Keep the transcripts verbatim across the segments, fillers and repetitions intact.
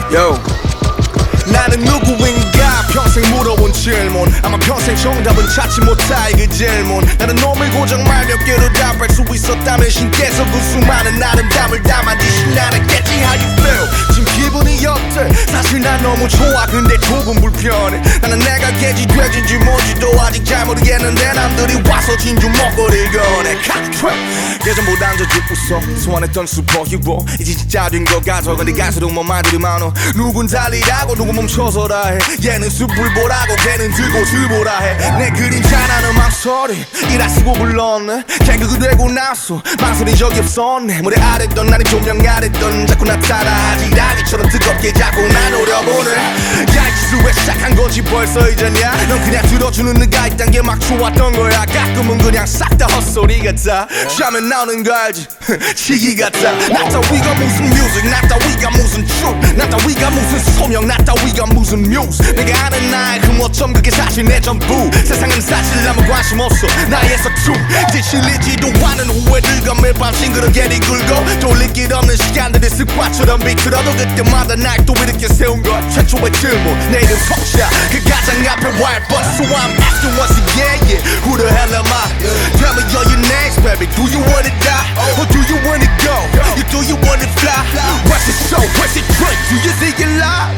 Yo. 나는 누구인가 평생 물어본 질문 아마 평생 정답은 찾지 못할 그 질문 나는 놈을 고정 말 몇 개로 답할 수 있었다면 신께서 그 수많은 아름다움을 담아주신 나랬겠지 How you feel? 지금 기분이 어때? 사실 난 너무 좋아 근데 조금 불편해 나는 내가 개지 돼지인지 뭔지도 아직 잘 모르겠는데 남들이 와서 진주 먹거리를 꺼내 예전보단 더 웃어 소환했던 슈퍼히로 이제 진짜 된 것 같아 근데 갈수록 뭐 말들이 많어 누군 달리라고 누군 멈춰서라 해 얘는 숲을 보라고 걔는 들고 들보라 해 내 그림자라는 망설이 이라 쓰고 불렀네 개그가 되고 나서 망설인 적이 없었네 무대 아랬던 나는 조명 아랬던 자꾸 나타나 지라기처럼 뜨겁게 자꾸 나 노려보네 야 이 짓을 왜 시작한 거지 벌써 이제냐 넌 그냥 들어주는 네가 있단 게 막 좋았던 거야 가끔은 그냥 싹 다 헛소리 같아 쉬면 나오는 거 알지 치기 같아 나 따위가 무슨 뮤직 나 따위가 무슨 truth 나 따위가 무슨 소명 나 따위가 무슨 뮤즈 내가 아는 나의 그 뭐점 그게 사실 내 전부 세상은 사실 아무 관심 없어 나의 서춤 이제 실리지도 않은 후회들과 매일 밤 싱그럽게 뒤굴고 돌릴 길 없는 시간들이 습관처럼 비틀어도 그때마다 날 또 이렇게 세운 것 최초의 질문 내 이름 석자 그 가장 앞에 white but so I'm asking once again yeah who the hell am I tell me all your names baby do you wanna die or do you wanna go you do you wanna fly what's it show what's it drink do you think you lie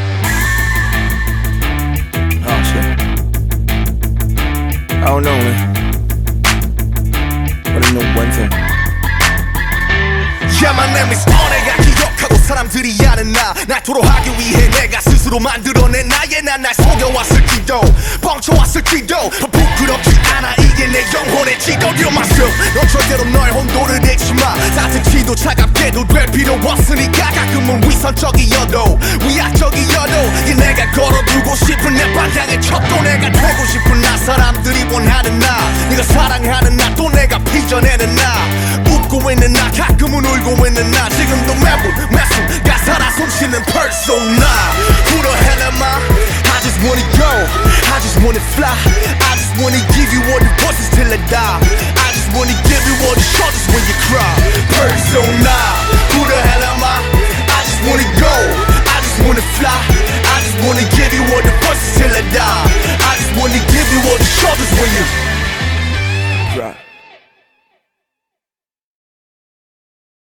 oh shit I don't know man but I know one thing Yeah my name is on 내가 기억하고 사람들이 아는 나 날 토로하기 위해 내가 스스로 만들어낸 나의 난 날 속여왔을지도 뻥쳐왔을지도 부끄럽지 않아 이게 내 영혼의 지도 You're myself 넌 절대로 너의 혼돈을 잃지 마 따뜻히도 차갑게도 될 필요 없으니까 가끔은 위선적이어도 위약적이어도 이게 내가 걸어두고 싶은 내 방향의 척도 내가 되고 싶은 나 사람들이 원하는 나 네가 사랑하는 나 또 내가 빚어내는 나 웃고 있는 나 가끔은 울고 있는 나 지금도 매분 매순 가사라 숨쉬는 persona Who the hell am I? I just wanna go I just wanna fly I just wanna give you all the voices till I die I just wanna give you all the shoulders when you cry Persona Who the hell am I?